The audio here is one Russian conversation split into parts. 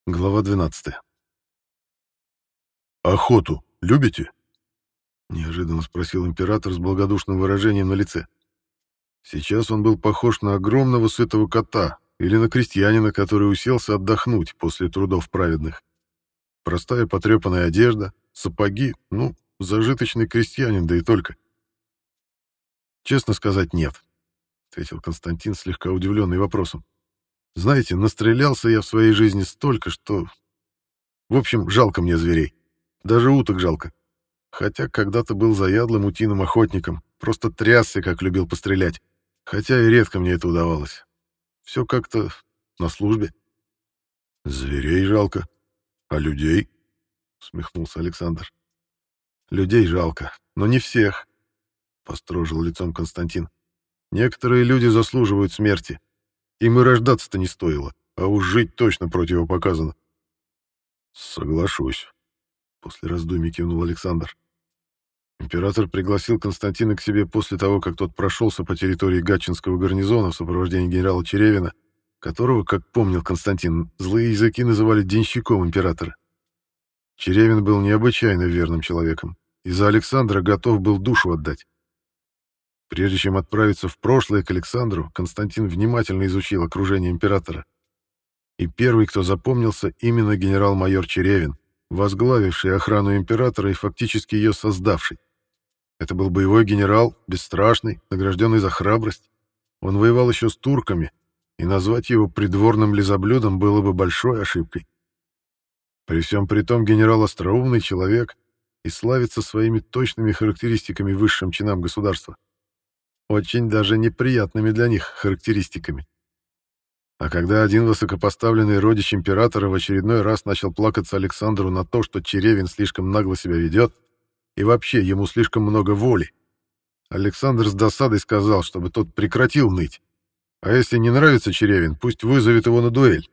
Глава 12. «Охоту любите?» — неожиданно спросил император с благодушным выражением на лице. Сейчас он был похож на огромного сытого кота или на крестьянина, который уселся отдохнуть после трудов праведных. Простая потрепанная одежда, сапоги, зажиточный крестьянин, да и только. «Честно сказать, нет», — ответил Константин, слегка удивленный вопросом. «Знаете, настрелялся я в своей жизни столько, что... В общем, жалко мне зверей. Даже уток жалко. Хотя когда-то был заядлым утиным охотником, просто трясся, как любил пострелять. Хотя и редко мне это удавалось. Все как-то на службе». «Зверей жалко. А людей?» — усмехнулся Александр. «Людей жалко, но не всех», — построжил лицом Константин. «Некоторые люди заслуживают смерти. Им и рождаться-то не стоило, а уж жить точно противопоказано». «Соглашусь», — после раздумий кивнул Александр. Император пригласил Константина к себе после того, как тот прошелся по территории Гатчинского гарнизона в сопровождении генерала Черевина, которого, как помнил Константин, злые языки называли денщиком императора. Черевин был необычайно верным человеком, и за Александра готов был душу отдать. Прежде чем отправиться в прошлое к Александру, Константин внимательно изучил окружение императора. И первый, кто запомнился, именно генерал-майор Черевин, возглавивший охрану императора и фактически ее создавший. Это был боевой генерал, бесстрашный, награжденный за храбрость. Он воевал еще с турками, и назвать его придворным лизоблюдом было бы большой ошибкой. При всем при том генерал остроумный человек и славится своими точными характеристиками высшим чинам государства. Очень даже неприятными для них характеристиками. А когда один высокопоставленный родич императора в очередной раз начал плакаться Александру на то, что Черевин слишком нагло себя ведет, и вообще ему слишком много воли, Александр с досадой сказал, чтобы тот прекратил ныть. А если не нравится Черевин, пусть вызовет его на дуэль.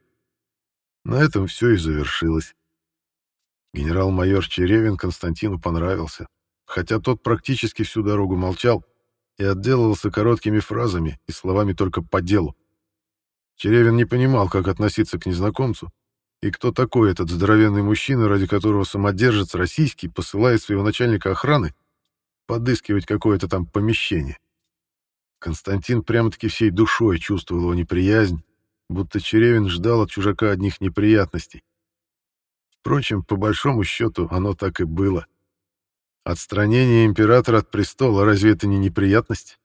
На этом все и завершилось. Генерал-майор Черевин Константину понравился, хотя тот практически всю дорогу молчал и отделывался короткими фразами и словами только по делу. Черевин не понимал, как относиться к незнакомцу, и кто такой этот здоровенный мужчина, ради которого самодержец российский посылает своего начальника охраны подыскивать какое-то там помещение. Константин прямо-таки всей душой чувствовал его неприязнь, будто Черевин ждал от чужака одних неприятностей. Впрочем, по большому счету, оно так и было. Отстранение императора от престола, разве это не неприятность?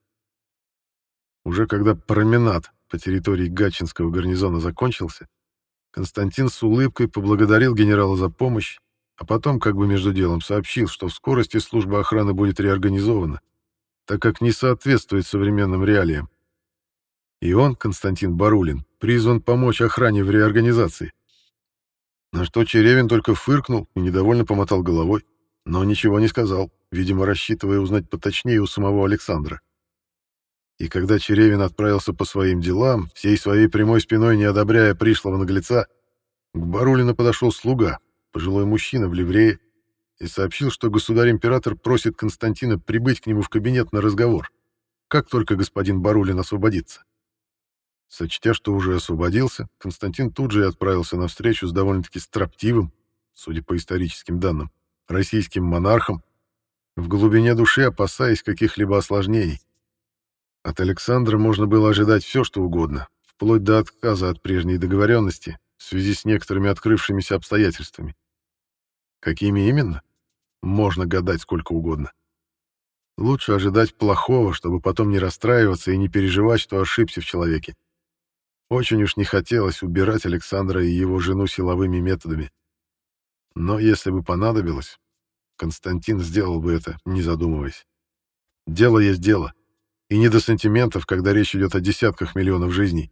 Уже когда променад по территории Гатчинского гарнизона закончился, Константин с улыбкой поблагодарил генерала за помощь, а потом, как бы между делом, сообщил, что в скорости служба охраны будет реорганизована, так как не соответствует современным реалиям. И он, Константин Барулин, призван помочь охране в реорганизации. На что Черевин только фыркнул и недовольно помотал головой, но ничего не сказал, видимо, рассчитывая узнать поточнее у самого Александра. И когда Черевин отправился по своим делам, всей своей прямой спиной не одобряя пришлого наглеца, к Барулину подошел слуга, пожилой мужчина в ливрее, и сообщил, что государь-император просит Константина прибыть к нему в кабинет на разговор, как только господин Барулин освободится. Сочтя, что уже освободился, Константин тут же и отправился на встречу с довольно-таки строптивым, судя по историческим данным, российским монархом, в глубине души опасаясь каких-либо осложнений. От Александра можно было ожидать все, что угодно, вплоть до отказа от прежней договоренности в связи с некоторыми открывшимися обстоятельствами. Какими именно? Можно гадать сколько угодно. Лучше ожидать плохого, чтобы потом не расстраиваться и не переживать, что ошибся в человеке. Очень уж не хотелось убирать Александра и его жену силовыми методами. Но если бы понадобилось, Константин сделал бы это, не задумываясь. Дело есть дело. И не до сантиментов, когда речь идет о десятках миллионов жизней.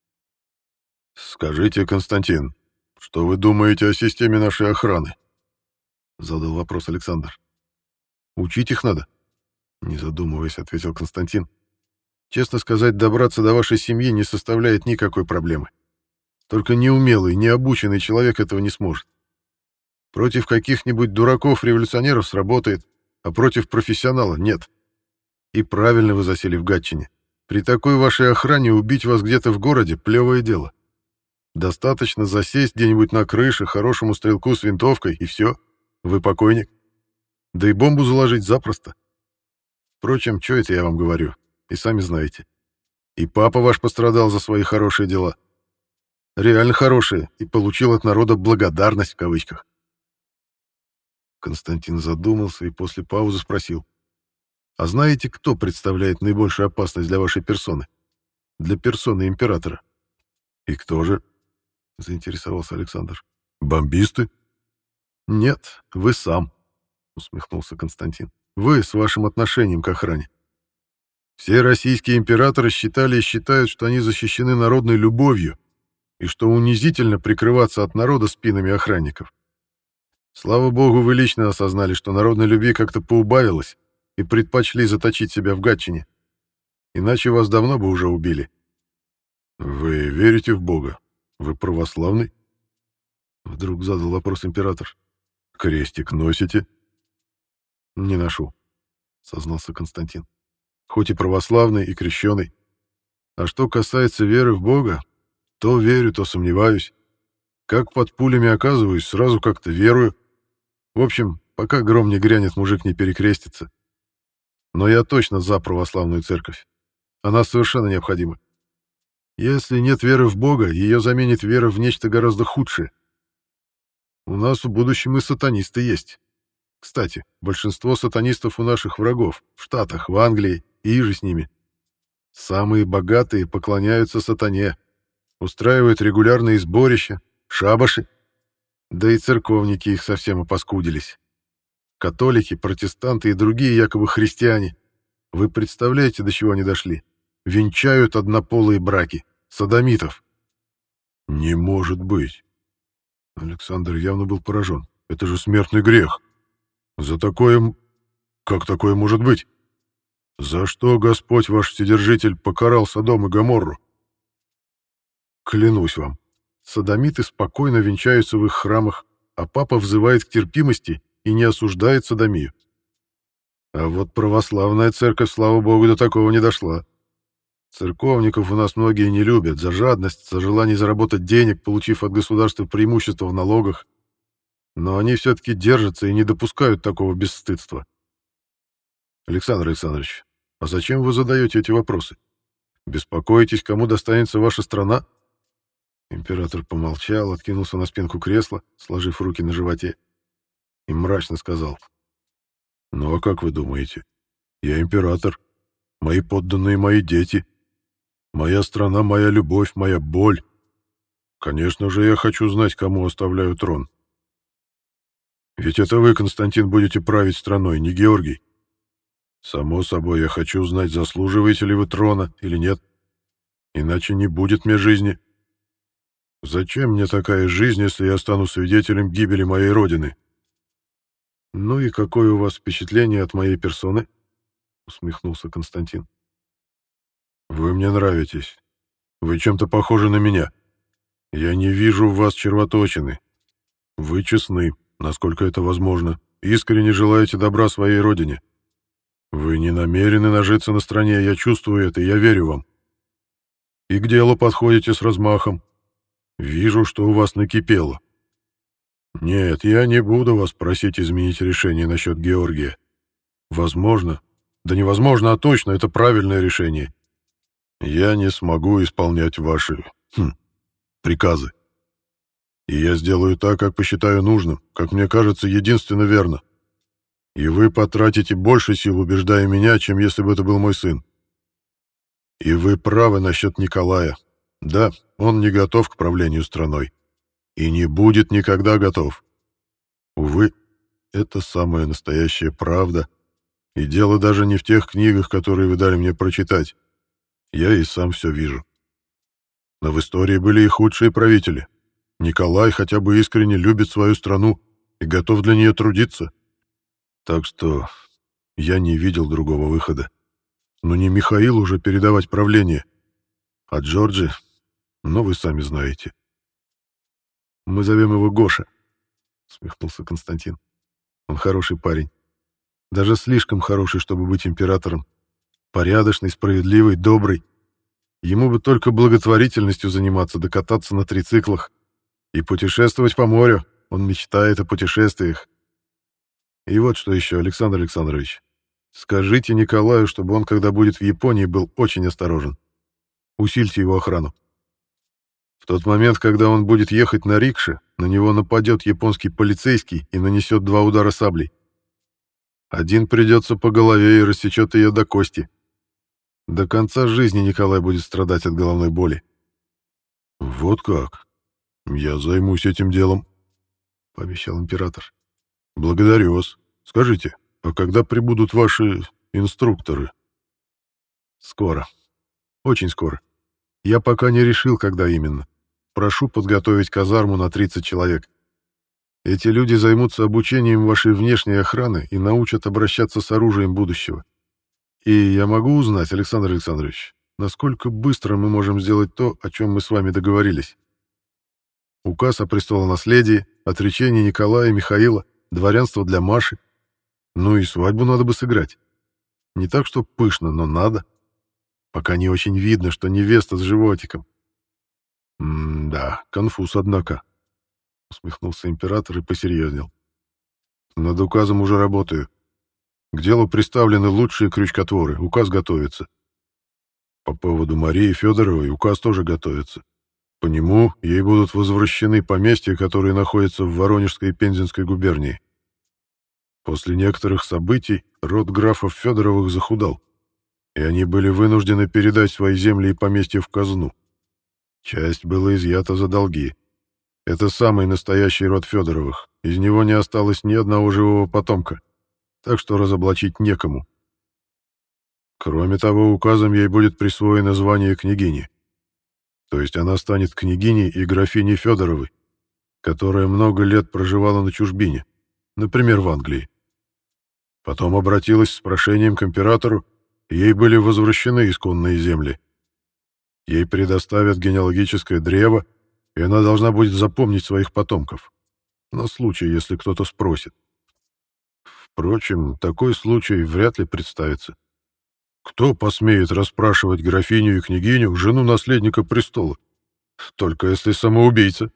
«Скажите, Константин, что вы думаете о системе нашей охраны?» — задал вопрос Александр. «Учить их надо?» — не задумываясь, ответил Константин. «Честно сказать, добраться до вашей семьи не составляет никакой проблемы. Только неумелый, необученный человек этого не сможет. Против каких-нибудь дураков-революционеров сработает, а против профессионала — нет. И правильно вы засели в Гатчине. При такой вашей охране убить вас где-то в городе — плевое дело. Достаточно засесть где-нибудь на крыше хорошему стрелку с винтовкой, и все, вы покойник. Да и бомбу заложить запросто. Впрочем, что это я вам говорю, и сами знаете. И папа ваш пострадал за свои хорошие дела. Реально хорошие, и получил от народа «благодарность» в кавычках. Константин задумался и после паузы спросил. «А знаете, кто представляет наибольшую опасность для вашей персоны? Для персоны императора?» «И кто же?» — заинтересовался Александр. «Бомбисты?» «Нет, вы сам», — усмехнулся Константин. «Вы с вашим отношением к охране. Все российские императоры считали и считают, что они защищены народной любовью, и что унизительно прикрываться от народа спинами охранников. Слава богу, вы лично осознали, что народной любви как-то поубавилось, и предпочли заточить себя в Гатчине. Иначе вас давно бы уже убили». «Вы верите в Бога? Вы православный?» Вдруг задал вопрос император. «Крестик носите?» «Не ношу», — сознался Константин. «Хоть и православный, и крещеный. А что касается веры в Бога, то верю, то сомневаюсь. Как под пулями оказываюсь, сразу как-то верую. В общем, пока гром не грянет, мужик не перекрестится. Но я точно за православную церковь. Она совершенно необходима. Если нет веры в Бога, ее заменит вера в нечто гораздо худшее. У нас в будущем и сатанисты есть. Кстати, большинство сатанистов у наших врагов, в Штатах, в Англии и иже с ними. Самые богатые поклоняются сатане, устраивают регулярные сборища, шабаши. Да и церковники их совсем опаскудились. Католики, протестанты и другие якобы христиане. Вы представляете, до чего они дошли? Венчают однополые браки. Содомитов. «Не может быть!» Александр явно был поражен. «Это же смертный грех! За такое... Как такое может быть? За что Господь ваш Вседержитель покарал Содом и Гоморру?» «Клянусь вам, содомиты спокойно венчаются в их храмах, а папа взывает к терпимости и не осуждает содомию. А вот православная церковь, слава богу, до такого не дошла. Церковников у нас многие не любят за жадность, за желание заработать денег, получив от государства преимущество в налогах. Но они все-таки держатся и не допускают такого бесстыдства. Александр Александрович, а зачем вы задаете эти вопросы? Беспокоитесь, кому достанется ваша страна?» Император помолчал, откинулся на спинку кресла, сложив руки на животе, и мрачно сказал. «Ну а как вы думаете? Я император. Мои подданные — мои дети. Моя страна — моя любовь, моя боль. Конечно же, я хочу знать, кому оставляю трон. Ведь это вы, Константин, будете править страной, не Георгий. Само собой, я хочу знать, заслуживаете ли вы трона или нет. Иначе не будет мне жизни. Зачем мне такая жизнь, если я стану свидетелем гибели моей родины?» «Ну и какое у вас впечатление от моей персоны?» — усмехнулся Константин. «Вы мне нравитесь. Вы чем-то похожи на меня. Я не вижу в вас червоточины. Вы честны, насколько это возможно, искренне желаете добра своей родине. Вы не намерены нажиться на стране, я чувствую это, я верю вам. И к делу подходите с размахом. Вижу, что у вас накипело. Нет, я не буду вас просить изменить решение насчет Георгия. Возможно, да невозможно, а точно, это правильное решение. Я не смогу исполнять ваши приказы. И я сделаю так, как посчитаю нужным, как мне кажется единственно верно. И вы потратите больше сил, убеждая меня, чем если бы это был мой сын. И вы правы насчет Николая. Да, он не готов к правлению страной. И не будет никогда готов. Увы, это самая настоящая правда. И дело даже не в тех книгах, которые вы дали мне прочитать. Я и сам все вижу. Но в истории были и худшие правители. Николай хотя бы искренне любит свою страну и готов для нее трудиться. Так что я не видел другого выхода. Но не Михаилу уже передавать правление. А Джорджи, ну вы сами знаете. «Мы зовем его Гоша», — усмехнулся Константин. «Он хороший парень. Даже слишком хороший, чтобы быть императором. Порядочный, справедливый, добрый. Ему бы только благотворительностью заниматься, да кататься на трициклах. И путешествовать по морю. Он мечтает о путешествиях. И вот что еще, Александр Александрович. Скажите Николаю, чтобы он, когда будет в Японии, был очень осторожен. Усильте его охрану. В тот момент, когда он будет ехать на рикше, на него нападет японский полицейский и нанесет 2 удара саблей. Один придется по голове и рассечет ее до кости. До конца жизни Николай будет страдать от головной боли. «Вот как? Я займусь этим делом», — пообещал император. «Благодарю вас. Скажите, а когда прибудут ваши инструкторы?» «Скоро. Очень скоро. Я пока не решил, когда именно. Прошу подготовить казарму на 30 человек. Эти люди займутся обучением вашей внешней охраны и научат обращаться с оружием будущего. И я могу узнать, Александр Александрович, насколько быстро мы можем сделать то, о чем мы с вами договорились? Указ о престолонаследии, отречение Николая и Михаила, дворянство для Маши. Ну и свадьбу надо бы сыграть. Не так, что пышно, но надо. Пока не очень видно, что невеста с животиком. Да, конфуз, однако. Усмехнулся император и посерьезнел. Над указом уже работаю. К делу приставлены лучшие крючкотворы, указ готовится. По поводу Марии Федоровой указ тоже готовится. По нему ей будут возвращены поместья, которые находятся в Воронежской и Пензенской губернии. После некоторых событий род графов Федоровых захудал, и они были вынуждены передать свои земли и поместья в казну. Часть была изъята за долги. Это самый настоящий род Федоровых, из него не осталось ни одного живого потомка, так что разоблачить некому. Кроме того, указом ей будет присвоено звание княгини. То есть она станет княгиней и графиней Федоровой, которая много лет проживала на чужбине, например, в Англии. Потом обратилась с прошением к императору, и ей были возвращены исконные земли. Ей предоставят генеалогическое древо, и она должна будет запомнить своих потомков, на случай, если кто-то спросит. Впрочем, такой случай вряд ли представится. Кто посмеет расспрашивать графиню и княгиню, жену наследника престола? Только если самоубийца.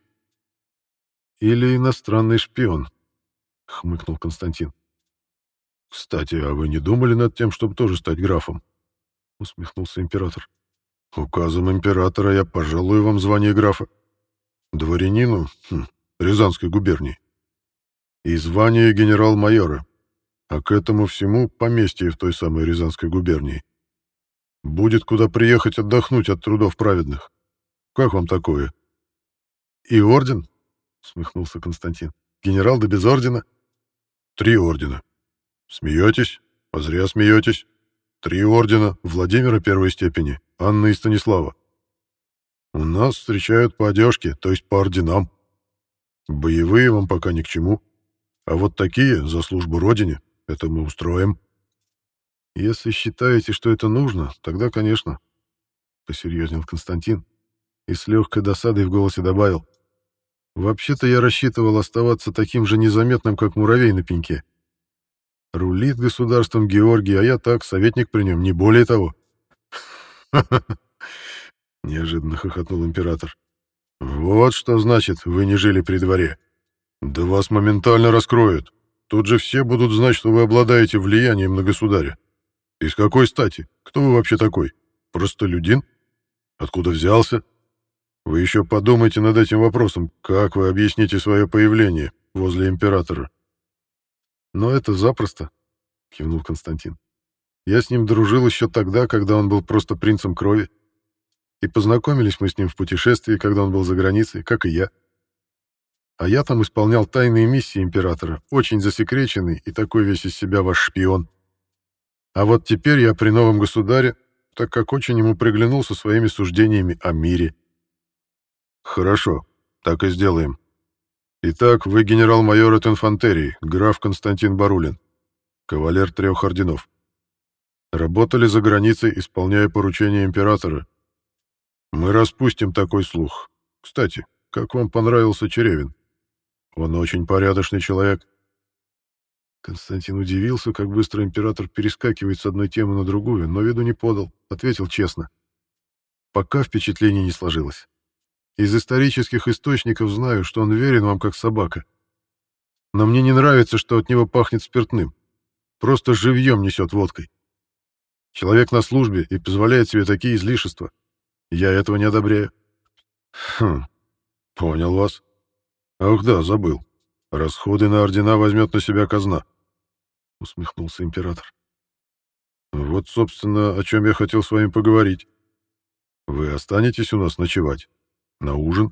Или иностранный шпион, хмыкнул Константин. Кстати, а вы не думали над тем, чтобы тоже стать графом? Усмехнулся император. Указом императора я пожалую вам звание графа. Дворянину Рязанской губернии. И звание генерал-майора. А к этому всему поместье в той самой Рязанской губернии. Будет куда приехать отдохнуть от трудов праведных. Как вам такое? И орден? Смехнулся Константин. Генерал да без ордена? 3 ордена. Смеетесь? А зря смеетесь. 3 ордена Владимира первой степени, Анны и Станислава. У нас встречают по одежке, то есть по орденам. Боевые вам пока ни к чему. А вот такие, за службу Родине, это мы устроим. Если считаете, что это нужно, тогда, конечно, посерьезнел Константин и с легкой досадой в голосе добавил. Вообще-то я рассчитывал оставаться таким же незаметным, как муравей на пеньке. Рулит государством Георгий, а я так, советник при нем, не более того. Неожиданно хохотнул император. Вот что значит, вы не жили при дворе. Да вас моментально раскроют. Тут же все будут знать, что вы обладаете влиянием на государя. И с какой стати? Кто вы вообще такой? Простолюдин? Откуда взялся? Вы еще подумайте над этим вопросом, как вы объясните свое появление возле императора. Но это запросто, кивнул Константин. Я с ним дружил еще тогда, когда он был просто принцем крови. И познакомились мы с ним в путешествии, когда он был за границей, как и я. А я там исполнял тайные миссии императора, очень засекреченный и такой весь из себя ваш шпион. А вот теперь я при новом государе, так как очень ему приглянулся своими суждениями о мире. Хорошо, так и сделаем. Итак, вы генерал-майор от инфантерии, граф Константин Барулин, кавалер 3 орденов. Работали за границей, исполняя поручения императора. Мы распустим такой слух. Кстати, как вам понравился Черевин? Он очень порядочный человек. Константин удивился, как быстро император перескакивает с одной темы на другую, но виду не подал, ответил честно. пока впечатление не сложилось. Из исторических источников знаю, что он верен вам как собака. Но мне не нравится, что от него пахнет спиртным. Просто живьем несет водкой. Человек на службе и позволяет себе такие излишества. Я этого не одобряю. Хм, понял вас. Ах да, забыл. Расходы на ордена возьмет на себя казна. Усмехнулся император. Вот, собственно, о чем я хотел с вами поговорить. Вы останетесь у нас ночевать? На ужин?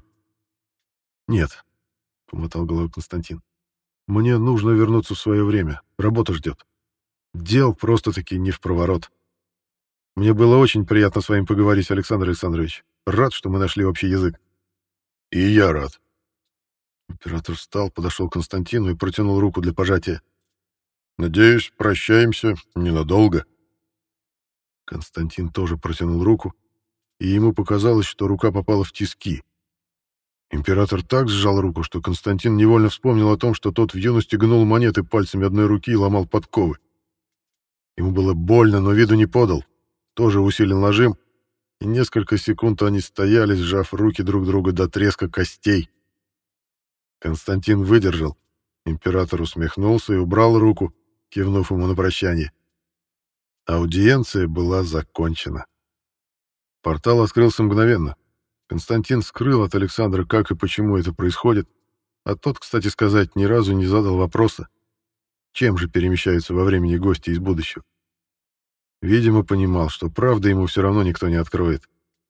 Нет, помотал головой Константин. Мне нужно вернуться в свое время. Работа ждет. Дел просто-таки не впроворот. Мне было очень приятно с вами поговорить, Александр Александрович. Рад, что мы нашли общий язык. И я рад. Император встал, подошел к Константину и протянул руку для пожатия. Надеюсь, прощаемся ненадолго. Константин тоже протянул руку, и ему показалось, что рука попала в тиски. Император так сжал руку, что Константин невольно вспомнил о том, что тот в юности гнул монеты пальцами одной руки и ломал подковы. Ему было больно, но виду не подал. Тоже усилил нажим, и несколько секунд они стояли, сжав руки друг друга до треска костей. Константин выдержал. Император усмехнулся и убрал руку, кивнув ему на прощание. Аудиенция была закончена. Портал открылся мгновенно. Константин скрыл от Александра, как и почему это происходит, а тот, кстати сказать, ни разу не задал вопроса, чем же перемещаются во времени гости из будущего. Видимо, понимал, что правды ему все равно никто не откроет.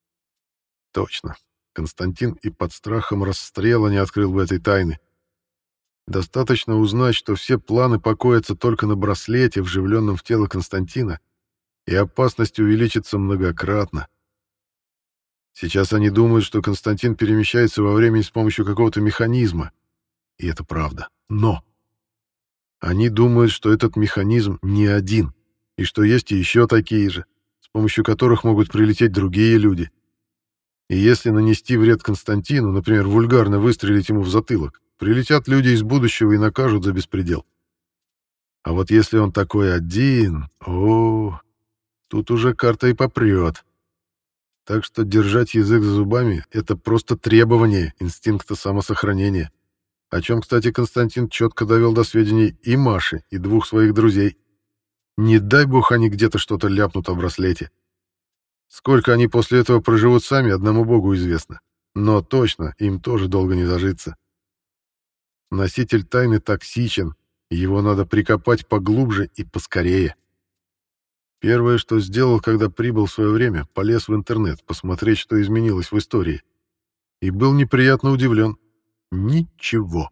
Точно. Константин и под страхом расстрела не открыл бы этой тайны. Достаточно узнать, что все планы покоятся только на браслете, вживленном в тело Константина, и опасность увеличится многократно. Сейчас они думают, что Константин перемещается во времени с помощью какого-то механизма. И это правда. Но они думают, что этот механизм не один, и что есть и еще такие же, с помощью которых могут прилететь другие люди. И если нанести вред Константину, например, вульгарно выстрелить ему в затылок, прилетят люди из будущего и накажут за беспредел. А вот если он такой один, тут уже карта и попрет. Так что держать язык за зубами — это просто требование инстинкта самосохранения, о чем, кстати, Константин четко довел до сведений и Маши, и двух своих друзей. Не дай бог они где-то что-то ляпнут о браслете. Сколько они после этого проживут сами, одному богу известно. Но точно, им тоже долго не зажиться. Носитель тайны токсичен, и его надо прикопать поглубже и поскорее. Первое, что сделал, когда прибыл в свое время, полез в интернет посмотреть, что изменилось в истории. И был неприятно удивлен. Ничего.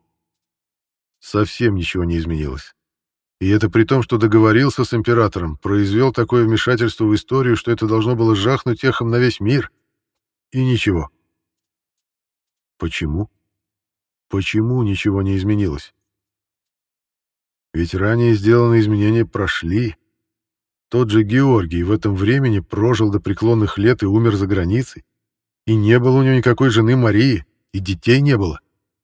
Совсем ничего не изменилось. И это при том, что договорился с императором, произвел такое вмешательство в историю, что это должно было жахнуть эхом на весь мир. И ничего. Почему? Почему ничего не изменилось? Ведь ранее сделанные изменения прошли. Тот же Георгий в этом времени прожил до преклонных лет и умер за границей. И не было у него никакой жены Марии, и детей не было.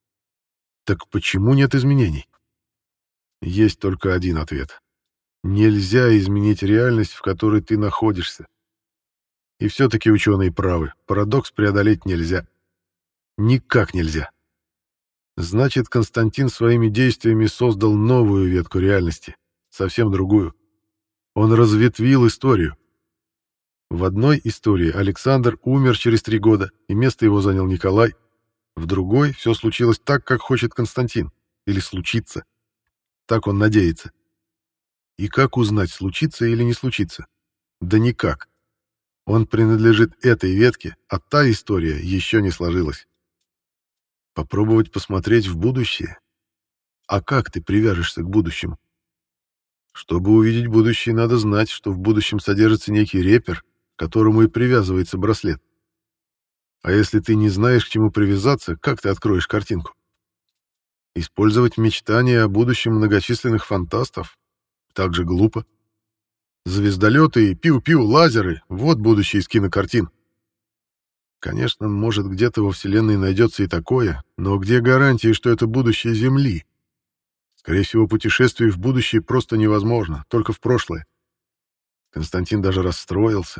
Так почему нет изменений? Есть только один ответ. Нельзя изменить реальность, в которой ты находишься. И все-таки ученые правы, парадокс преодолеть нельзя. Никак нельзя. Значит, Константин своими действиями создал новую ветку реальности, совсем другую. Он разветвил историю. В одной истории Александр умер через 3 года, и место его занял Николай. В другой все случилось так, как хочет Константин. Или случится. Так он надеется. И как узнать, случится или не случится? Да никак. Он принадлежит этой ветке, а та история еще не сложилась. Попробовать посмотреть в будущее? А как ты привяжешься к будущему? Чтобы увидеть будущее, надо знать, что в будущем содержится некий репер, к которому и привязывается браслет. А если ты не знаешь, к чему привязаться, как ты откроешь картинку? Использовать мечтания о будущем многочисленных фантастов? Так же глупо. Звездолеты и пиу-пиу лазеры — вот будущее из кинокартин. Конечно, может, где-то во Вселенной найдется и такое, но где гарантии, что это будущее Земли? Скорее всего, путешествие в будущее просто невозможно, только в прошлое. Константин даже расстроился.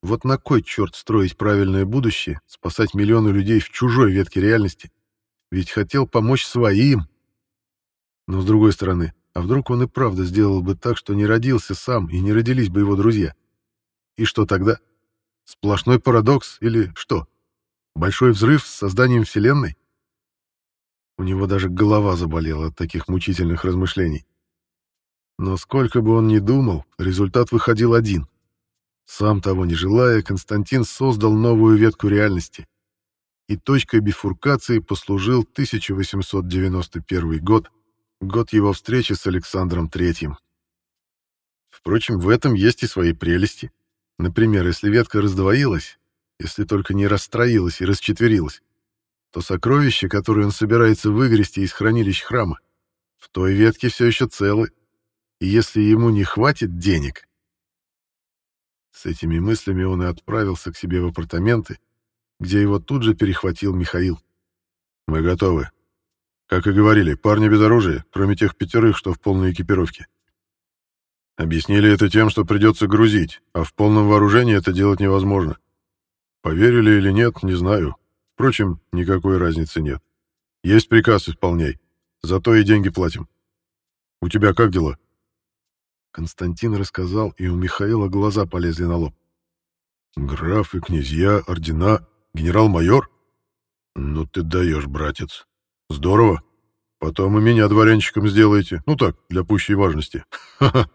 Вот на кой черт строить правильное будущее, спасать миллионы людей в чужой ветке реальности? Ведь хотел помочь своим. Но с другой стороны, а вдруг он и правда сделал бы так, что не родился сам и не родились бы его друзья? И что тогда? Сплошной парадокс или что? Большой взрыв с созданием Вселенной? У него даже голова заболела от таких мучительных размышлений. Но сколько бы он ни думал, результат выходил один. Сам того не желая, Константин создал новую ветку реальности. И точкой бифуркации послужил 1891 год, год его встречи с Александром Третьим. Впрочем, в этом есть и свои прелести. Например, если ветка раздвоилась, если только не расстроилась и расчетверилась, то сокровища, которые он собирается выгрести из хранилищ храма, в той ветке все еще целы, и если ему не хватит денег... С этими мыслями он и отправился к себе в апартаменты, где его тут же перехватил Михаил. «Мы готовы. Как и говорили, парни без оружия, кроме тех 5, что в полной экипировке. Объяснили это тем, что придется грузить, а в полном вооружении это делать невозможно. Поверили или нет, не знаю. Впрочем, никакой разницы нет. Есть приказ, исполняй. Зато и деньги платим. У тебя как дела?» Константин рассказал, и у Михаила глаза полезли на лоб. «Графы, князья, ордена, генерал-майор? Ну ты даешь, братец. Здорово. Потом и меня дворянчиком сделаете. Ну так, для пущей важности. Ха-ха».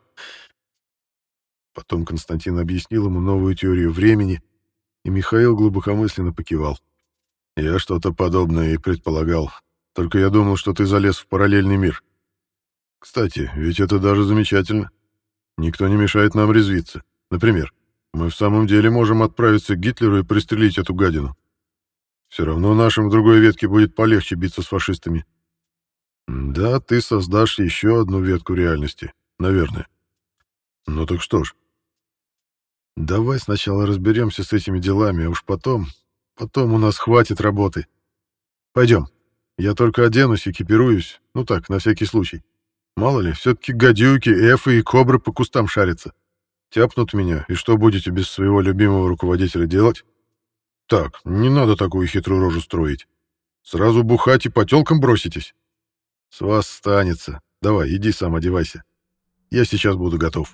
Потом Константин объяснил ему новую теорию времени, и Михаил глубокомысленно покивал. «Я что-то подобное и предполагал. Только я думал, что ты залез в параллельный мир. Кстати, ведь это даже замечательно. Никто не мешает нам резвиться. Например, мы в самом деле можем отправиться к Гитлеру и пристрелить эту гадину. Все равно нашим в другой ветке будет полегче биться с фашистами. Да, ты создашь еще одну ветку реальности, наверное. Ну так что ж. Давай сначала разберемся с этими делами, а уж потом у нас хватит работы. Пойдем. Я только оденусь, экипируюсь. Ну так, на всякий случай. Мало ли, все-таки гадюки, эфы и кобры по кустам шарятся. Тяпнут меня, и что будете без своего любимого руководителя делать? Так, не надо такую хитрую рожу строить. Сразу бухать и по тёлкам броситесь. С вас станется. Давай, иди сам одевайся. Я сейчас буду готов.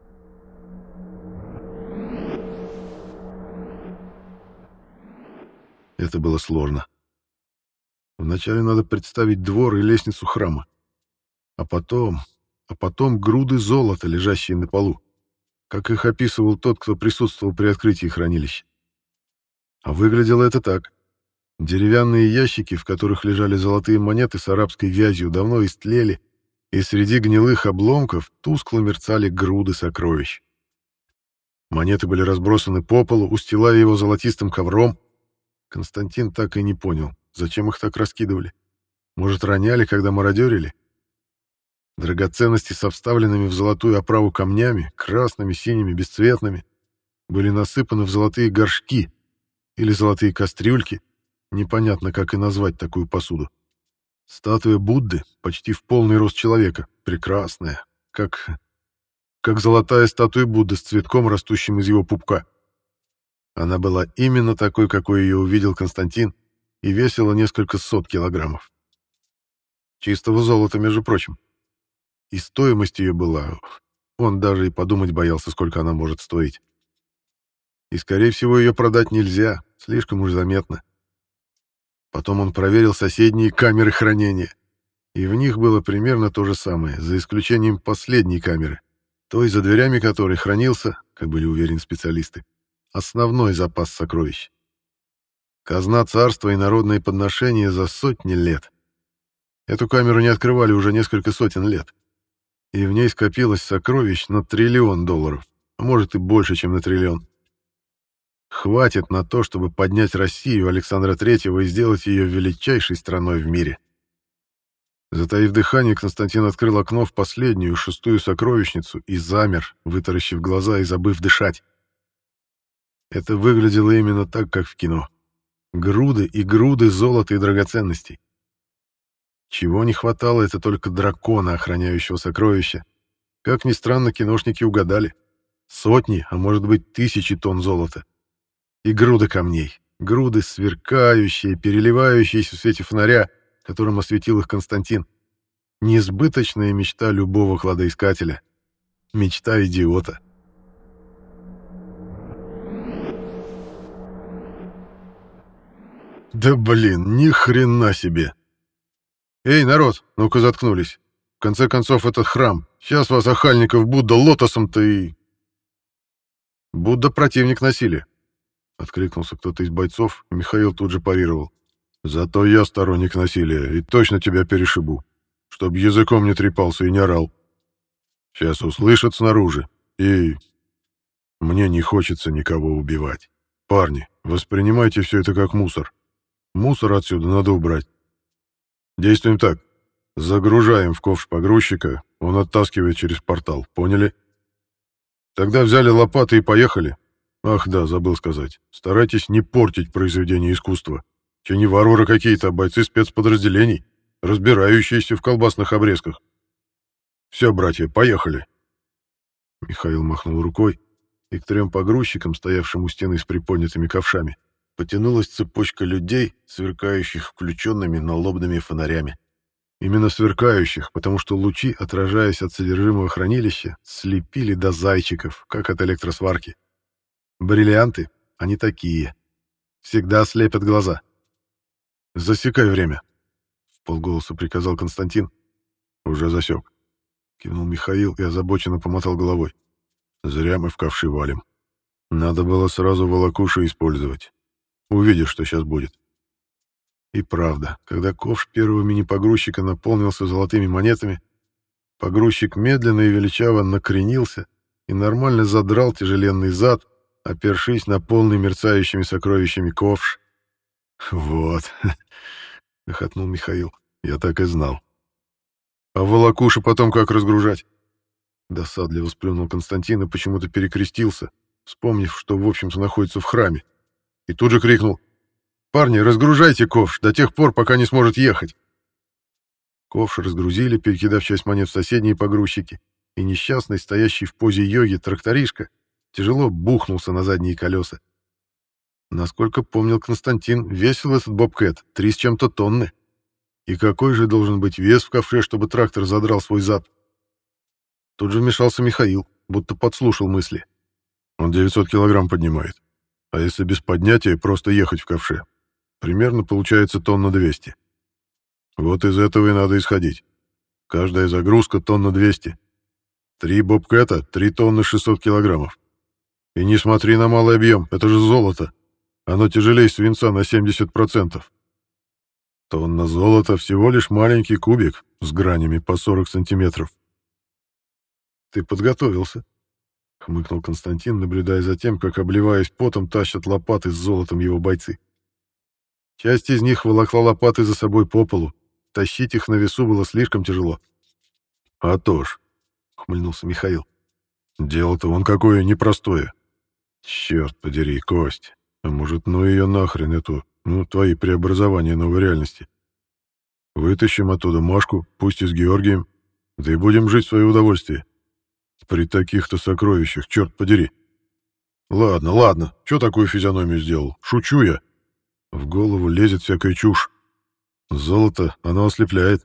Это было сложно. Вначале надо представить двор и лестницу храма. А потом груды золота, лежащие на полу, как их описывал тот, кто присутствовал при открытии хранилища. А выглядело это так. Деревянные ящики, в которых лежали золотые монеты с арабской вязью, давно истлели, и среди гнилых обломков тускло мерцали груды сокровищ. Монеты были разбросаны по полу, устилая его золотистым ковром. Константин так и не понял, зачем их так раскидывали. Может, роняли, когда мародерили? Драгоценности со вставленными в золотую оправу камнями, красными, синими, бесцветными, были насыпаны в золотые горшки или золотые кастрюльки, непонятно, как и назвать такую посуду. Статуя Будды, почти в полный рост человека, прекрасная, как золотая статуя Будды с цветком, растущим из его пупка. Она была именно такой, какой ее увидел Константин, и весила несколько сот килограммов. Чистого золота, между прочим. И стоимость ее была... Он даже и подумать боялся, сколько она может стоить. И, скорее всего, ее продать нельзя, слишком уж заметно. Потом он проверил соседние камеры хранения, и в них было примерно то же самое, за исключением последней камеры, той, за дверями которой хранился, как были уверены специалисты, основной запас сокровищ. Казна царства и народные подношения за сотни лет. Эту камеру не открывали уже несколько сотен лет. И в ней скопилось сокровищ на $1 триллион, а может и больше, чем на триллион. Хватит на то, чтобы поднять Россию Александра Третьего и сделать ее величайшей страной в мире. Затаив дыхание, Константин открыл окно в последнюю, 6-ю сокровищницу и замер, вытаращив глаза и забыв дышать. Это выглядело именно так, как в кино. Груды и груды золота и драгоценностей. Чего не хватало, это только дракона, охраняющего сокровища. Как ни странно, киношники угадали. Сотни, а может быть тысячи тонн золота. И груды камней. Груды сверкающие, переливающиеся в свете фонаря, которым осветил их Константин. Несбыточная мечта любого кладоискателя. Мечта идиота. Да блин, ни хрена себе! Эй, народ, ну-ка заткнулись. В конце концов, этот храм. Сейчас вас, охальников, Будда лотосом-то и... Будда противник насилия. Откликнулся кто-то из бойцов, и Михаил тут же парировал. Зато я сторонник насилия, и точно тебя перешибу. Чтоб языком не трепался и не орал. Сейчас услышат снаружи, и... Мне не хочется никого убивать. Парни, воспринимайте все это как мусор. Мусор отсюда надо убрать. Действуем так. Загружаем в ковш погрузчика, он оттаскивает через портал, поняли? Тогда взяли лопаты и поехали. Ах да, забыл сказать. Старайтесь не портить произведение искусства. Че не варвары какие-то, а бойцы спецподразделений, разбирающиеся в колбасных обрезках. Все, братья, поехали. Михаил махнул рукой, и к 3 погрузчикам, стоявшим у стены с приподнятыми ковшами, потянулась цепочка людей, сверкающих включенными налобными фонарями. Именно сверкающих, потому что лучи, отражаясь от содержимого хранилища, слепили до зайчиков, как от электросварки. Бриллианты, они такие. Всегда слепят глаза. «Засекай время», — вполголоса приказал Константин. «Уже засек», — кивнул Михаил и озабоченно помотал головой. «Зря мы в ковши валим. Надо было сразу волокуши использовать. Увидишь, что сейчас будет». И правда, когда ковш первого мини-погрузчика наполнился золотыми монетами, погрузчик медленно и величаво накренился и нормально задрал тяжеленный зад, опершись на полный мерцающими сокровищами ковш. «Вот», — хохотнул Михаил, — «я так и знал». «А волокуши потом как разгружать?» Досадливо сплюнул Константин и почему-то перекрестился, вспомнив, что, в общем-то, находится в храме, и тут же крикнул: «Парни, разгружайте ковш до тех пор, пока не сможет ехать». Ковш разгрузили, перекидав часть монет в соседние погрузчики, и несчастный, стоящий в позе йоги тракторишка, тяжело бухнулся на задние колеса. Насколько помнил Константин, весил этот бобкэт 3 с чем-то тонны. И какой же должен быть вес в ковше, чтобы трактор задрал свой зад? Тут же вмешался Михаил, будто подслушал мысли. Он 900 килограмм поднимает. А если без поднятия просто ехать в ковше? Примерно получается 200 тонн. Вот из этого и надо исходить. Каждая загрузка 200 тонн. 3 бобкэта, 3 тонны 600 килограммов. И не смотри на малый объем, это же золото. Оно тяжелее свинца на 70%. Тонна золота — всего лишь маленький кубик с гранями по 40 сантиметров. «Ты подготовился», — хмыкнул Константин, наблюдая за тем, как, обливаясь потом, тащат лопаты с золотом его бойцы. Часть из них волокла лопаты за собой по полу. Тащить их на весу было слишком тяжело. «А то ж», — ухмыльнулся Михаил, — «дело-то вон какое непростое. Черт подери, Кость, а может, ну ее нахрен, эту, твои преобразования новой реальности. Вытащим оттуда Машку, пусть и с Георгием, да и будем жить в свое удовольствие. При таких-то сокровищах, черт подери. Ладно, ладно, что такую физиономию сделал? Шучу я. В голову лезет всякая чушь. Золото, оно ослепляет.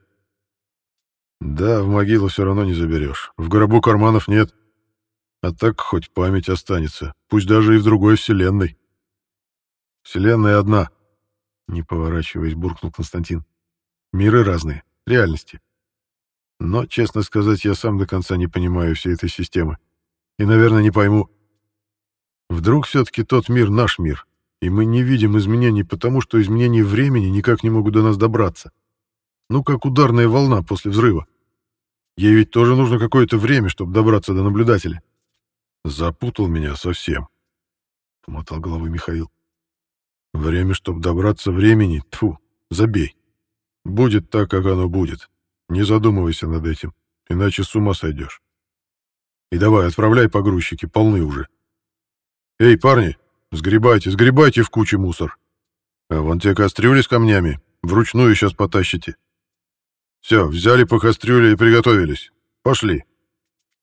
Да, в могилу все равно не заберешь. В гробу карманов нет. А так хоть память останется, пусть даже и в другой вселенной. Вселенная одна, не поворачиваясь, буркнул Константин. Миры разные, реальности. Но, честно сказать, я сам до конца не понимаю всей этой системы. И, наверное, не пойму. Вдруг все-таки тот мир наш мир, и мы не видим изменений, потому что изменения времени никак не могут до нас добраться. Ну, как ударная волна после взрыва. Ей ведь тоже нужно какое-то время, чтобы добраться до наблюдателя. Запутал меня совсем, — помотал головой Михаил. Время, чтобы добраться времени, тьфу, забей. Будет так, как оно будет. Не задумывайся над этим, иначе с ума сойдешь. И давай, отправляй погрузчики, полны уже. Эй, парни, сгребайте в кучу мусор. А вон те кастрюли с камнями, вручную сейчас потащите. Все, взяли по кастрюле и приготовились. Пошли.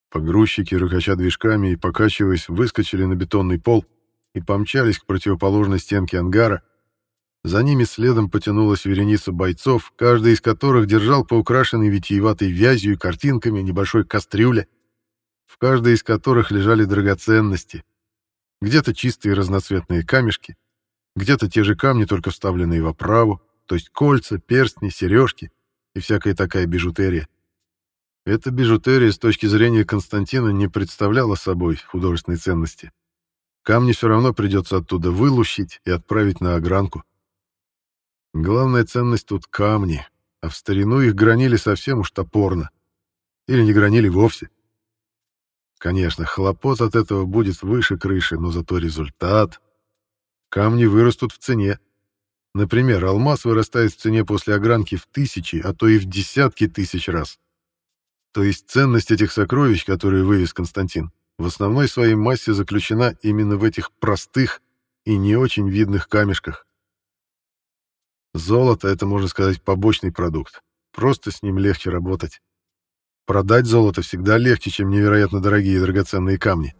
Погрузчики, рыкача движками и покачиваясь, выскочили на бетонный пол и помчались к противоположной стенке ангара. За ними следом потянулась вереница бойцов, каждый из которых держал по украшенной витиеватой вязью и картинками небольшой кастрюле, в каждой из которых лежали драгоценности. Где-то чистые разноцветные камешки, где-то те же камни, только вставленные в оправу, то есть кольца, перстни, сережки и всякая такая бижутерия. Эта бижутерия с точки зрения Константина не представляла собой художественной ценности. Камни все равно придется оттуда вылущить и отправить на огранку. Главная ценность тут камни, а в старину их гранили совсем уж топорно. Или не гранили вовсе. Конечно, хлопот от этого будет выше крыши, но зато результат. Камни вырастут в цене. Например, алмаз вырастает в цене после огранки в тысячи, а то и в десятки тысяч раз. То есть ценность этих сокровищ, которые вывез Константин, в основной своей массе заключена именно в этих простых и не очень видных камешках. Золото — это, можно сказать, побочный продукт. Просто с ним легче работать. Продать золото всегда легче, чем невероятно дорогие и драгоценные камни.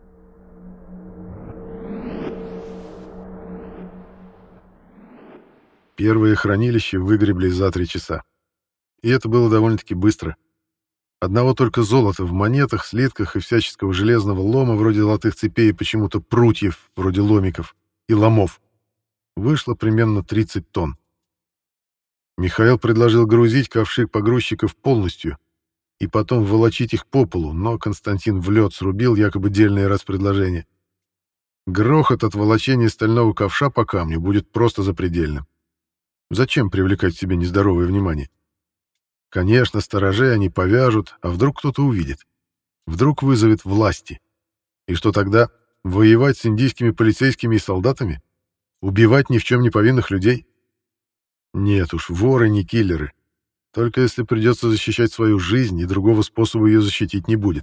Первые хранилища выгребли за 3 часа. И это было довольно-таки быстро. Одного только золота в монетах, слитках и всяческого железного лома, вроде золотых цепей и почему-то прутьев, вроде ломиков, и ломов, вышло примерно 30 тонн. Михаил предложил грузить ковши погрузчиков полностью и потом волочить их по полу, но Константин в лед срубил якобы дельное распредложение. Грохот от волочения стального ковша по камню будет просто запредельным. Зачем привлекать к себе нездоровое внимание? Конечно, сторожей они повяжут, а вдруг кто-то увидит? Вдруг вызовет власти? И что тогда? Воевать с индийскими полицейскими и солдатами? Убивать ни в чем не повинных людей? Нет уж, воры не киллеры. Только если придется защищать свою жизнь, и другого способа ее защитить не будет.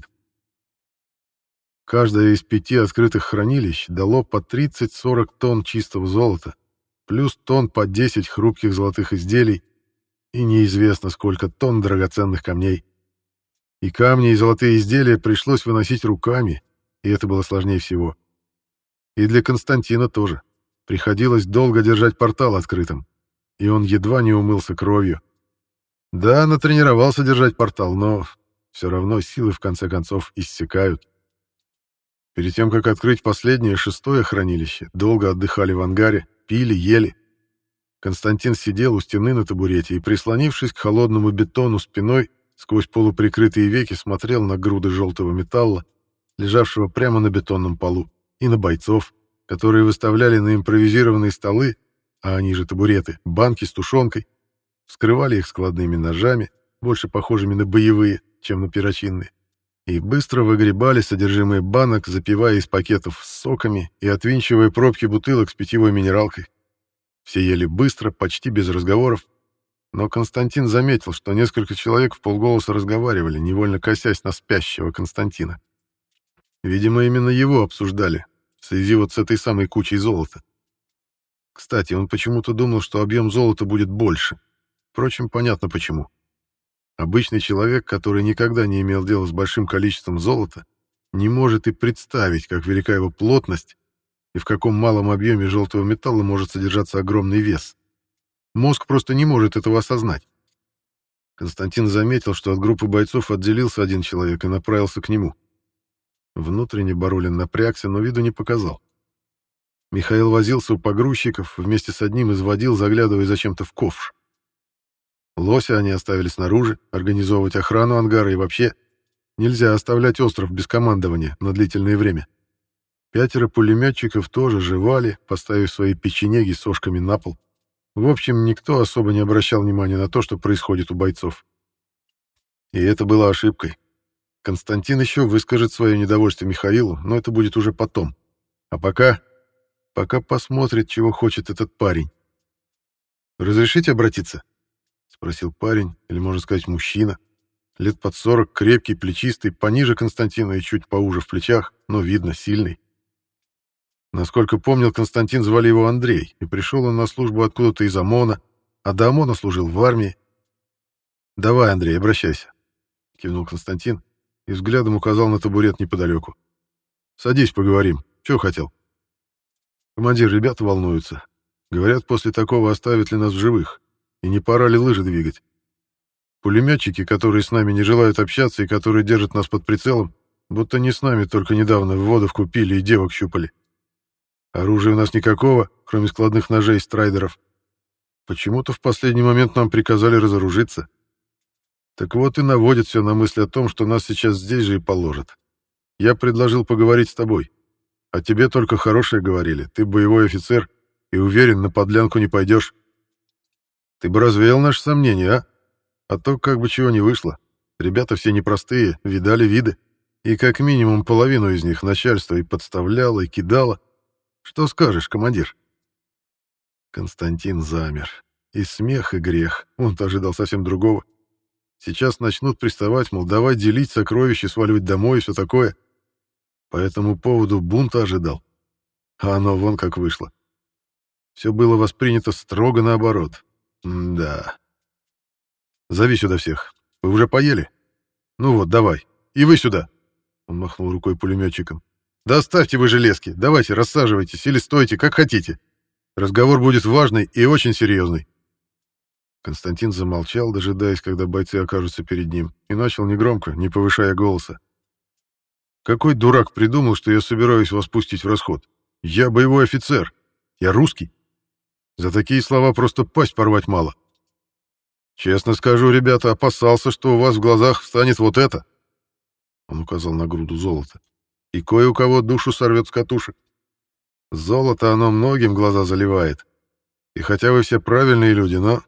Каждое из 5 открытых хранилищ дало по 30-40 тонн чистого золота, плюс тонн по 10 хрупких золотых изделий, и неизвестно, сколько тонн драгоценных камней. И камни, и золотые изделия пришлось выносить руками, и это было сложнее всего. И для Константина тоже. Приходилось долго держать портал открытым, и он едва не умылся кровью. Да, натренировался держать портал, но все равно силы в конце концов иссякают. Перед тем, как открыть последнее, 6-е хранилище, долго отдыхали в ангаре, пили, ели. Константин сидел у стены на табурете и, прислонившись к холодному бетону спиной, сквозь полуприкрытые веки смотрел на груды желтого металла, лежавшего прямо на бетонном полу, и на бойцов, которые выставляли на импровизированные столы, а они же табуреты, банки с тушенкой, вскрывали их складными ножами, больше похожими на боевые, чем на перочинные, и быстро выгребали содержимое банок, запивая из пакетов с соками и отвинчивая пробки бутылок с питьевой минералкой. Все ели быстро, почти без разговоров, но Константин заметил, что несколько человек вполголоса разговаривали, невольно косясь на спящего Константина. Видимо, именно его обсуждали, в связи вот с этой самой кучей золота. Кстати, он почему-то думал, что объем золота будет больше. Впрочем, понятно почему. Обычный человек, который никогда не имел дела с большим количеством золота, не может и представить, как велика его плотность и в каком малом объеме желтого металла может содержаться огромный вес. Мозг просто не может этого осознать. Константин заметил, что от группы бойцов отделился один человек и направился к нему. Внутренне Барулин напрягся, но виду не показал. Михаил возился у погрузчиков, вместе с одним изводил, заглядывая зачем-то в ковш. Лося они оставили снаружи, организовывать охрану ангара, и вообще нельзя оставлять остров без командования на длительное время. 5 пулеметчиков тоже жевали, поставив свои печенеги с сошками на пол. В общем, никто особо не обращал внимания на то, что происходит у бойцов. И это было ошибкой. Константин еще выскажет свое недовольство Михаилу, но это будет уже потом. А пока посмотрит, чего хочет этот парень. «Разрешите обратиться?» — спросил парень, или, можно сказать, мужчина. Лет под 40, крепкий, плечистый, пониже Константина и чуть поуже в плечах, но, видно, сильный. Насколько помнил, Константин звали его Андрей, и пришел он на службу откуда-то из ОМОНа, а до ОМОНа служил в армии. «Давай, Андрей, обращайся», — кивнул Константин. и взглядом указал на табурет неподалеку. «Садись, поговорим. Чего хотел?» «Командир, ребята волнуются. Говорят, после такого оставят ли нас в живых, и не пора ли лыжи двигать. Пулеметчики, которые с нами не желают общаться и которые держат нас под прицелом, будто не с нами только недавно в воду вкупили и девок щупали. Оружия у нас никакого, кроме складных ножей и страйдеров. Почему-то в последний момент нам приказали разоружиться. Так вот и наводит все на мысль о том, что нас сейчас здесь же и положат. Я предложил поговорить с тобой. А тебе только хорошее говорили. Ты боевой офицер и уверен, на подлянку не пойдешь. Ты бы развеял наши сомнения, а? А то как бы чего не вышло. Ребята все непростые, видали виды. И как минимум половину из них начальство и подставляло, и кидало. Что скажешь, командир?» Константин замер. И смех, и грех. Он-то ожидал совсем другого. Сейчас начнут приставать, мол, давай делить сокровища, сваливать домой и все такое. По этому поводу бунта ожидал. А оно вон как вышло. Все было воспринято строго наоборот. Да. «Зови сюда всех. Вы уже поели? Ну вот, давай. И вы сюда!» Он махнул рукой пулеметчикам. «Да оставьте вы железки. Давайте, рассаживайтесь или стойте, как хотите. Разговор будет важный и очень серьезный». Константин замолчал, дожидаясь, когда бойцы окажутся перед ним, и начал негромко, не повышая голоса. «Какой дурак придумал, что я собираюсь вас пустить в расход? Я боевой офицер. Я русский. За такие слова просто пасть порвать мало. Честно скажу, ребята, опасался, что у вас в глазах встанет вот это». Он указал на груду золота. «И кое у кого душу сорвет с катушек. Золото оно многим глаза заливает. И хотя вы все правильные люди, но...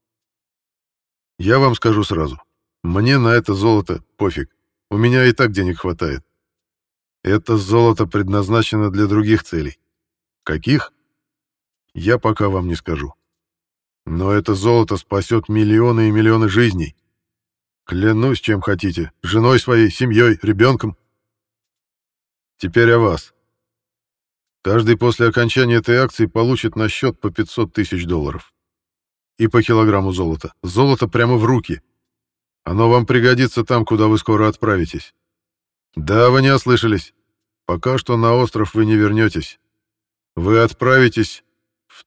Я вам скажу сразу. Мне на это золото пофиг. У меня и так денег хватает. Это золото предназначено для других целей. Каких? Я пока вам не скажу. Но это золото спасет миллионы и миллионы жизней. Клянусь, чем хотите. Женой своей, семьей, ребенком. Теперь о вас. Каждый после окончания этой акции получит на счет по $500 тысяч. И по килограмму золота. Золото прямо в руки. Оно вам пригодится там, куда вы скоро отправитесь. Да, вы не ослышались. Пока что на остров вы не вернетесь. Вы отправитесь в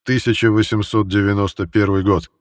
1891 год.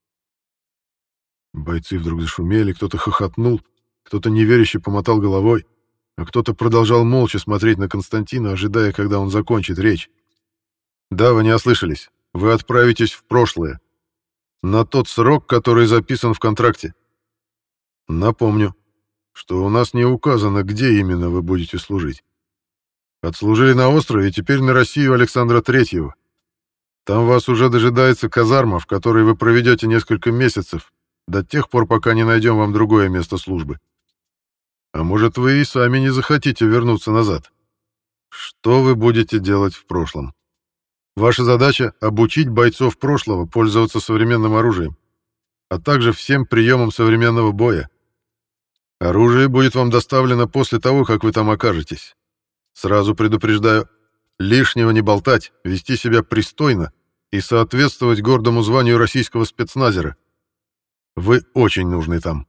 Бойцы вдруг зашумели, кто-то хохотнул, кто-то неверяще помотал головой, а кто-то продолжал молча смотреть на Константина, ожидая, когда он закончит речь. Да, вы не ослышались. Вы отправитесь в прошлое. На тот срок, который записан в контракте. Напомню, что у нас не указано, где именно вы будете служить. Отслужили на острове и теперь на Россию Александра Третьего. Там вас уже дожидается казарма, в которой вы проведете несколько месяцев, до тех пор, пока не найдем вам другое место службы. А может, вы и сами не захотите вернуться назад? Что вы будете делать в прошлом? Ваша задача — обучить бойцов прошлого пользоваться современным оружием, а также всем приемам современного боя. Оружие будет вам доставлено после того, как вы там окажетесь. Сразу предупреждаю, лишнего не болтать, вести себя пристойно и соответствовать гордому званию российского спецназера. Вы очень нужны там.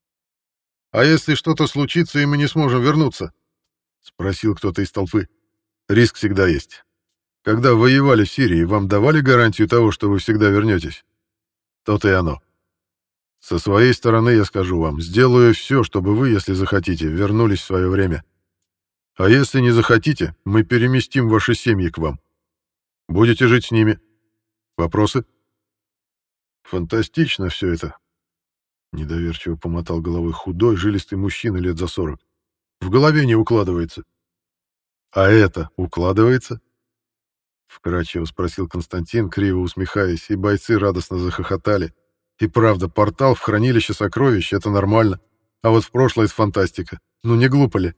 «А если что-то случится, и мы не сможем вернуться?» — спросил кто-то из толпы. «Риск всегда есть. Когда воевали в Сирии, вам давали гарантию того, что вы всегда вернетесь? То-то и оно. Со своей стороны я скажу вам, сделаю все, чтобы вы, если захотите, вернулись в свое время. А если не захотите, мы переместим ваши семьи к вам. Будете жить с ними. Вопросы?» «Фантастично все это», — недоверчиво помотал головой худой, жилистый мужчина лет за 40. «В голове не укладывается». «А это укладывается?» — вкратчиво спросил Константин, криво усмехаясь, и бойцы радостно захохотали. «И правда, портал в хранилище сокровищ — это нормально, а вот в прошлое — это фантастика. Ну не глупо ли?»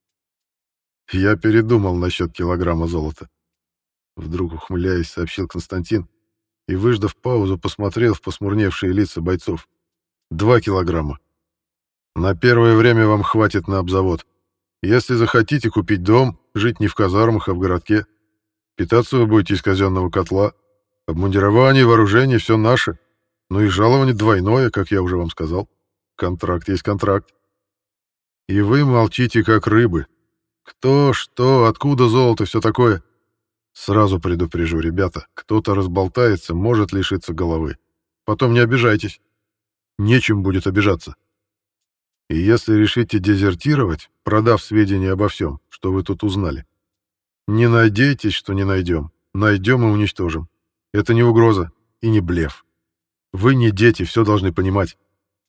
«Я передумал насчет килограмма золота», — вдруг ухмыляясь, сообщил Константин и, выждав паузу, посмотрел в посмурневшие лица бойцов. 2 килограмма. На первое время вам хватит на обзавод. Если захотите купить дом, жить не в казармах, а в городке, питаться вы будете из казенного котла. Обмундирование, вооружение — все наше. Ну и жалование двойное, как я уже вам сказал. Контракт есть контракт. И вы молчите, как рыбы. Кто, что, откуда золото, все такое. Сразу предупрежу, ребята, кто-то разболтается, может лишиться головы. Потом не обижайтесь. Нечем будет обижаться. И если решите дезертировать, продав сведения обо всем, что вы тут узнали, не надейтесь, что не найдем. Найдем и уничтожим. Это не угроза и не блеф. Вы не дети, все должны понимать.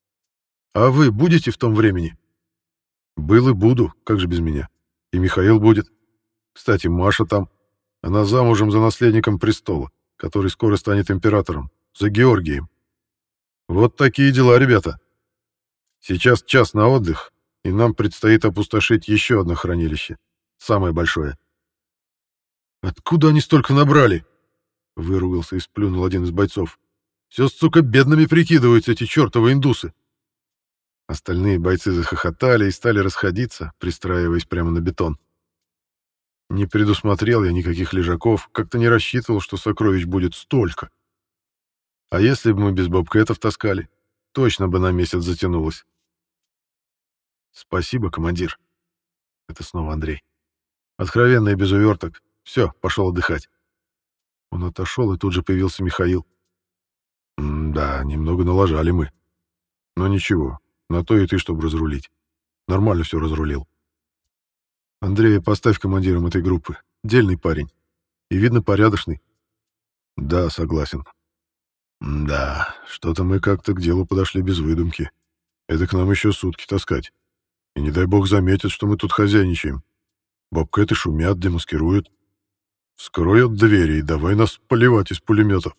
А вы будете в том времени? Был и буду, как же без меня. И Михаил будет. Кстати, Маша там. Она замужем за наследником престола, который скоро станет императором, за Георгием. Вот такие дела, ребята. Сейчас час на отдых, и нам предстоит опустошить еще одно хранилище. Самое большое. «Откуда они столько набрали?» — выругался и сплюнул один из бойцов. «Все, сука, бедными прикидываются эти чертовы индусы!» Остальные бойцы захохотали и стали расходиться, пристраиваясь прямо на бетон. Не предусмотрел я никаких лежаков, как-то не рассчитывал, что сокровищ будет столько. А если бы мы без бобкетов таскали, точно бы на месяц затянулось. «Спасибо, командир». Это снова Андрей. Откровенно и без уверток. Все, пошел отдыхать. Он отошел, и тут же появился Михаил. Да, немного налажали мы. Но ничего, на то и ты, чтобы разрулить. Нормально все разрулил. Андрея поставь командиром этой группы. Дельный парень. И, видно, порядочный. Да, согласен. Да, что-то мы как-то к делу подошли без выдумки. Это к нам еще сутки таскать. И не дай бог заметят, что мы тут хозяйничаем. Бобкеты шумят, демаскируют. Вскроют двери и давай нас поливать из пулеметов.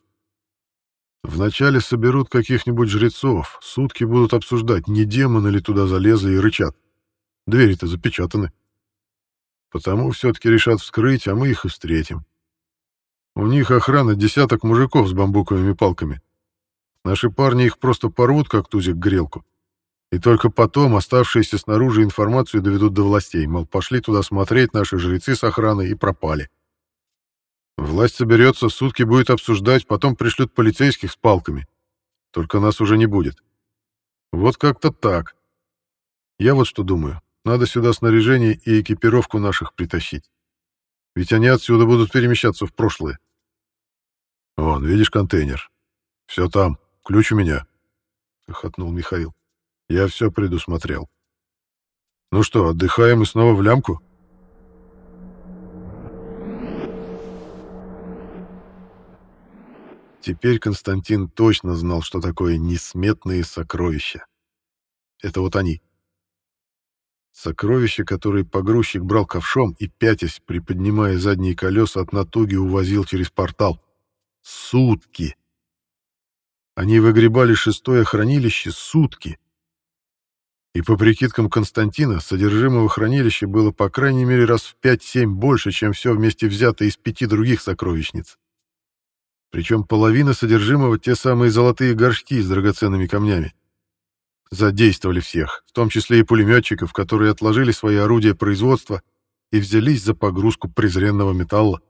Вначале соберут каких-нибудь жрецов, сутки будут обсуждать, не демоны ли туда залезли и рычат. Двери-то запечатаны. Потому все-таки решат вскрыть, а мы их и встретим. У них охрана десяток мужиков с бамбуковыми палками. Наши парни их просто порвут, как тузик грелку. И только потом оставшиеся снаружи информацию доведут до властей, мол, пошли туда смотреть наши жрецы с охраной и пропали. Власть соберется, сутки будет обсуждать, потом пришлют полицейских с палками. Только нас уже не будет. Вот как-то так. Я вот что думаю. Надо сюда снаряжение и экипировку наших притащить. Ведь они отсюда будут перемещаться в прошлое. Вон, видишь контейнер? Все там. Ключ у меня. Хохотнул Михаил. Я все предусмотрел. Ну что, отдыхаем и снова в лямку? Теперь Константин точно знал, что такое несметные сокровища. Это вот они. Сокровища, которые погрузчик брал ковшом и, пятясь, приподнимая задние колеса, от натуги увозил через портал. Сутки! Они выгребали шестое хранилище сутки. И по прикидкам Константина, содержимого хранилища было по крайней мере раз в 5-7 больше, чем все вместе взятое из 5 других сокровищниц. Причем половина содержимого — те самые золотые горшки с драгоценными камнями. Задействовали всех, в том числе и пулеметчиков, которые отложили свои орудия производства и взялись за погрузку презренного металла.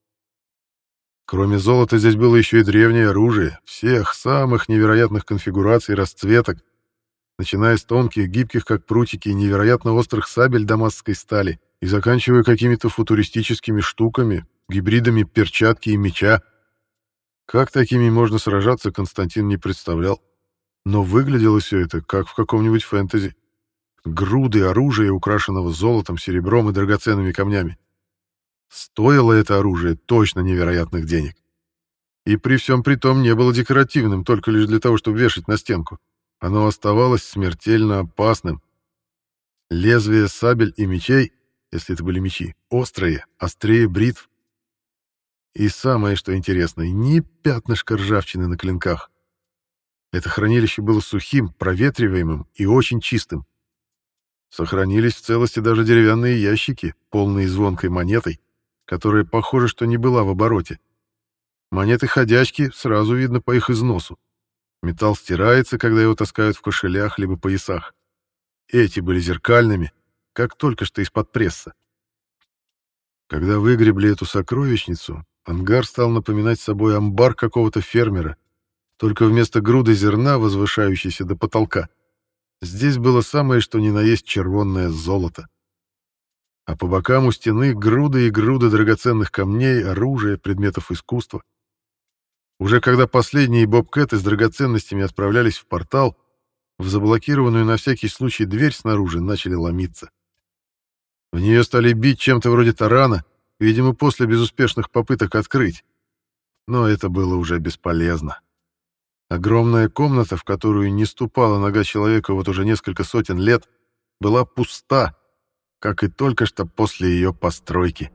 Кроме золота здесь было еще и древнее оружие, всех самых невероятных конфигураций и расцветок, начиная с тонких, гибких, как прутики, и невероятно острых сабель дамасской стали и заканчивая какими-то футуристическими штуками, гибридами перчатки и меча. Как такими можно сражаться, Константин не представлял. Но выглядело все это, как в каком-нибудь фэнтези. Груды оружия, украшенного золотом, серебром и драгоценными камнями. Стоило это оружие точно невероятных денег. И при всем при том не было декоративным только лишь для того, чтобы вешать на стенку. Оно оставалось смертельно опасным. Лезвия сабель и мечей, если это были мечи, острые, острее бритв. И самое, что интересно, ни пятнышка ржавчины на клинках. Это хранилище было сухим, проветриваемым и очень чистым. Сохранились в целости даже деревянные ящики, полные звонкой монетой, которая, похоже, что не была в обороте. Монеты-ходячки сразу видно по их износу. Металл стирается, когда его таскают в кошелях либо поясах. Эти были зеркальными, как только что из-под пресса. Когда выгребли эту сокровищницу, ангар стал напоминать собой амбар какого-то фермера, только вместо груды зерна, возвышающейся до потолка, Здесь было самое что ни на есть червонное золото. А по бокам у стены груды и груды драгоценных камней, оружия, предметов искусства. Уже когда последние бобкэты с драгоценностями отправлялись в портал, в заблокированную на всякий случай дверь снаружи начали ломиться. В нее стали бить чем-то вроде тарана, видимо, после безуспешных попыток открыть. Но это было уже бесполезно. Огромная комната, в которую не ступала нога человека вот уже несколько сотен лет, была пуста, как и только что после ее постройки.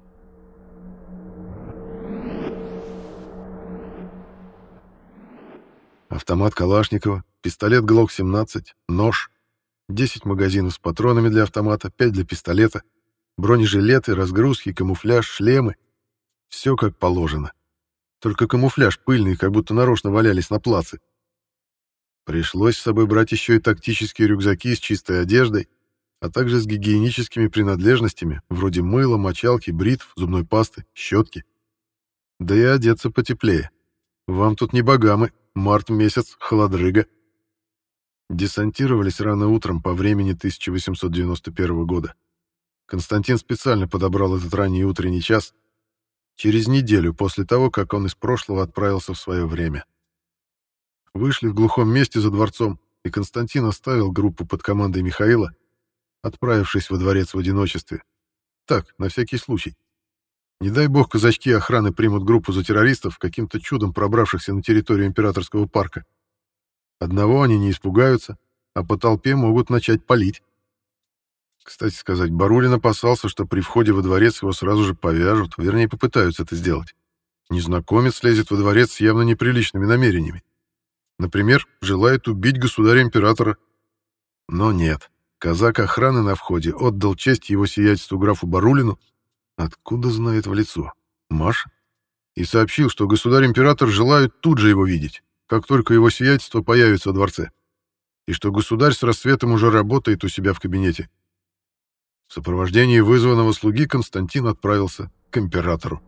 Автомат Калашникова, пистолет ГЛОК-17, нож, 10 магазинов с патронами для автомата, 5 для пистолета, бронежилеты, разгрузки, камуфляж, шлемы. Все как положено. Только камуфляж пыльный, как будто нарочно валялись на плаце. Пришлось с собой брать еще и тактические рюкзаки с чистой одеждой, а также с гигиеническими принадлежностями, вроде мыла, мочалки, бритв, зубной пасты, щетки. Да и одеться потеплее. Вам тут не богамы, март месяц, холодрыга. Десантировались рано утром по времени 1891 года. Константин специально подобрал этот ранний утренний час, через неделю после того, как он из прошлого отправился в свое время. Вышли в глухом месте за дворцом, и Константин оставил группу под командой Михаила, отправившись во дворец в одиночестве. Так, на всякий случай. Не дай бог казачки охраны примут группу за террористов, каким-то чудом пробравшихся на территорию императорского парка. Одного они не испугаются, а по толпе могут начать палить. Кстати сказать, Барулин опасался, что при входе во дворец его сразу же повяжут, вернее, попытаются это сделать. Незнакомец лезет во дворец с явно неприличными намерениями. Например, желает убить государя-императора. Но нет. Казак охраны на входе отдал честь его сиятельству графу Барулину, откуда знает в лицо, Маша, и сообщил, что государь-император желает тут же его видеть, как только его сиятельство появится во дворце, и что государь с рассветом уже работает у себя в кабинете. В сопровождении вызванного слуги Константин отправился к императору.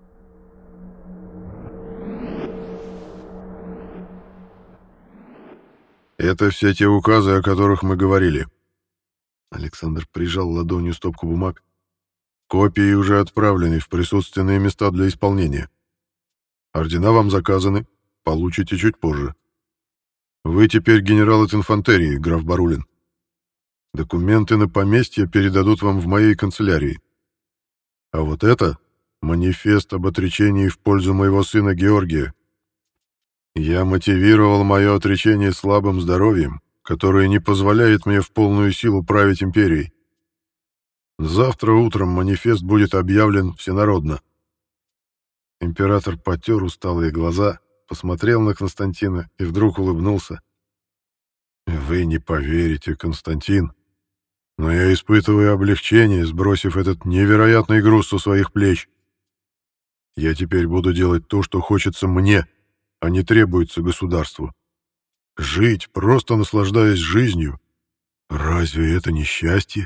«Это все те указы, о которых мы говорили». Александр прижал ладонью стопку бумаг. «Копии уже отправлены в присутственные места для исполнения. Ордена вам заказаны, получите чуть позже. Вы теперь генерал от инфантерии, граф Барулин. Документы на поместье передадут вам в моей канцелярии. А вот это манифест об отречении в пользу моего сына Георгия. Я мотивировал мое отречение слабым здоровьем, которое не позволяет мне в полную силу править империей. Завтра утром манифест будет объявлен всенародно». Император потер усталые глаза, посмотрел на Константина и вдруг улыбнулся. «Вы не поверите, Константин, но я испытываю облегчение, сбросив этот невероятный груз со своих плеч. Я теперь буду делать то, что хочется мне, а не требуется государству. Жить, просто наслаждаясь жизнью. Разве это не счастье?»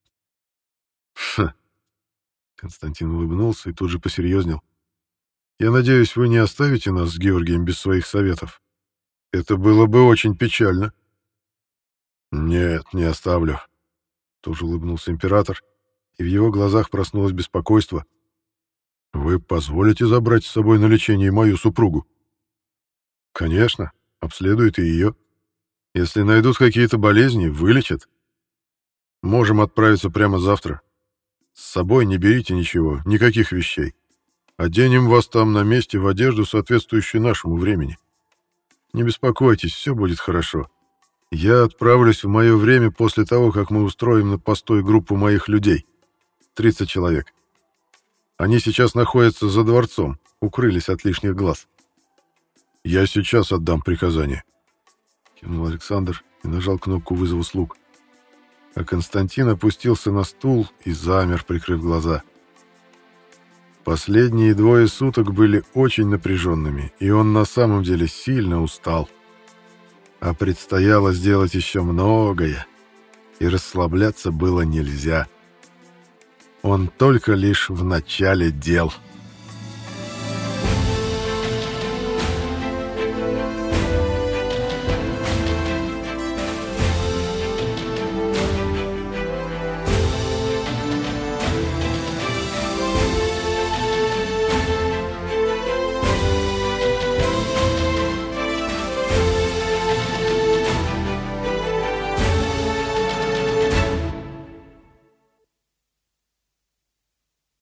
«Ха!» Константин улыбнулся и тут же посерьезнел. «Я надеюсь, вы не оставите нас с Георгием без своих советов. Это было бы очень печально». «Нет, не оставлю», — тоже улыбнулся император, и в его глазах проснулось беспокойство. «Вы позволите забрать с собой на лечение мою супругу?» «Конечно, обследуют и ее. Если найдут какие-то болезни, вылечат. Можем отправиться прямо завтра. С собой не берите ничего, никаких вещей. Оденем вас там на месте в одежду, соответствующую нашему времени. Не беспокойтесь, все будет хорошо. Я отправлюсь в мое время после того, как мы устроим на постой группу моих людей. 30 человек. Они сейчас находятся за дворцом, укрылись от лишних глаз. Я сейчас отдам приказание», — кивнул Александр и нажал кнопку вызова слуг. А Константин опустился на стул и замер, прикрыв глаза. Последние 2 суток были очень напряженными, и он на самом деле сильно устал. А предстояло сделать еще многое, и расслабляться было нельзя. Он только лишь в начале дел.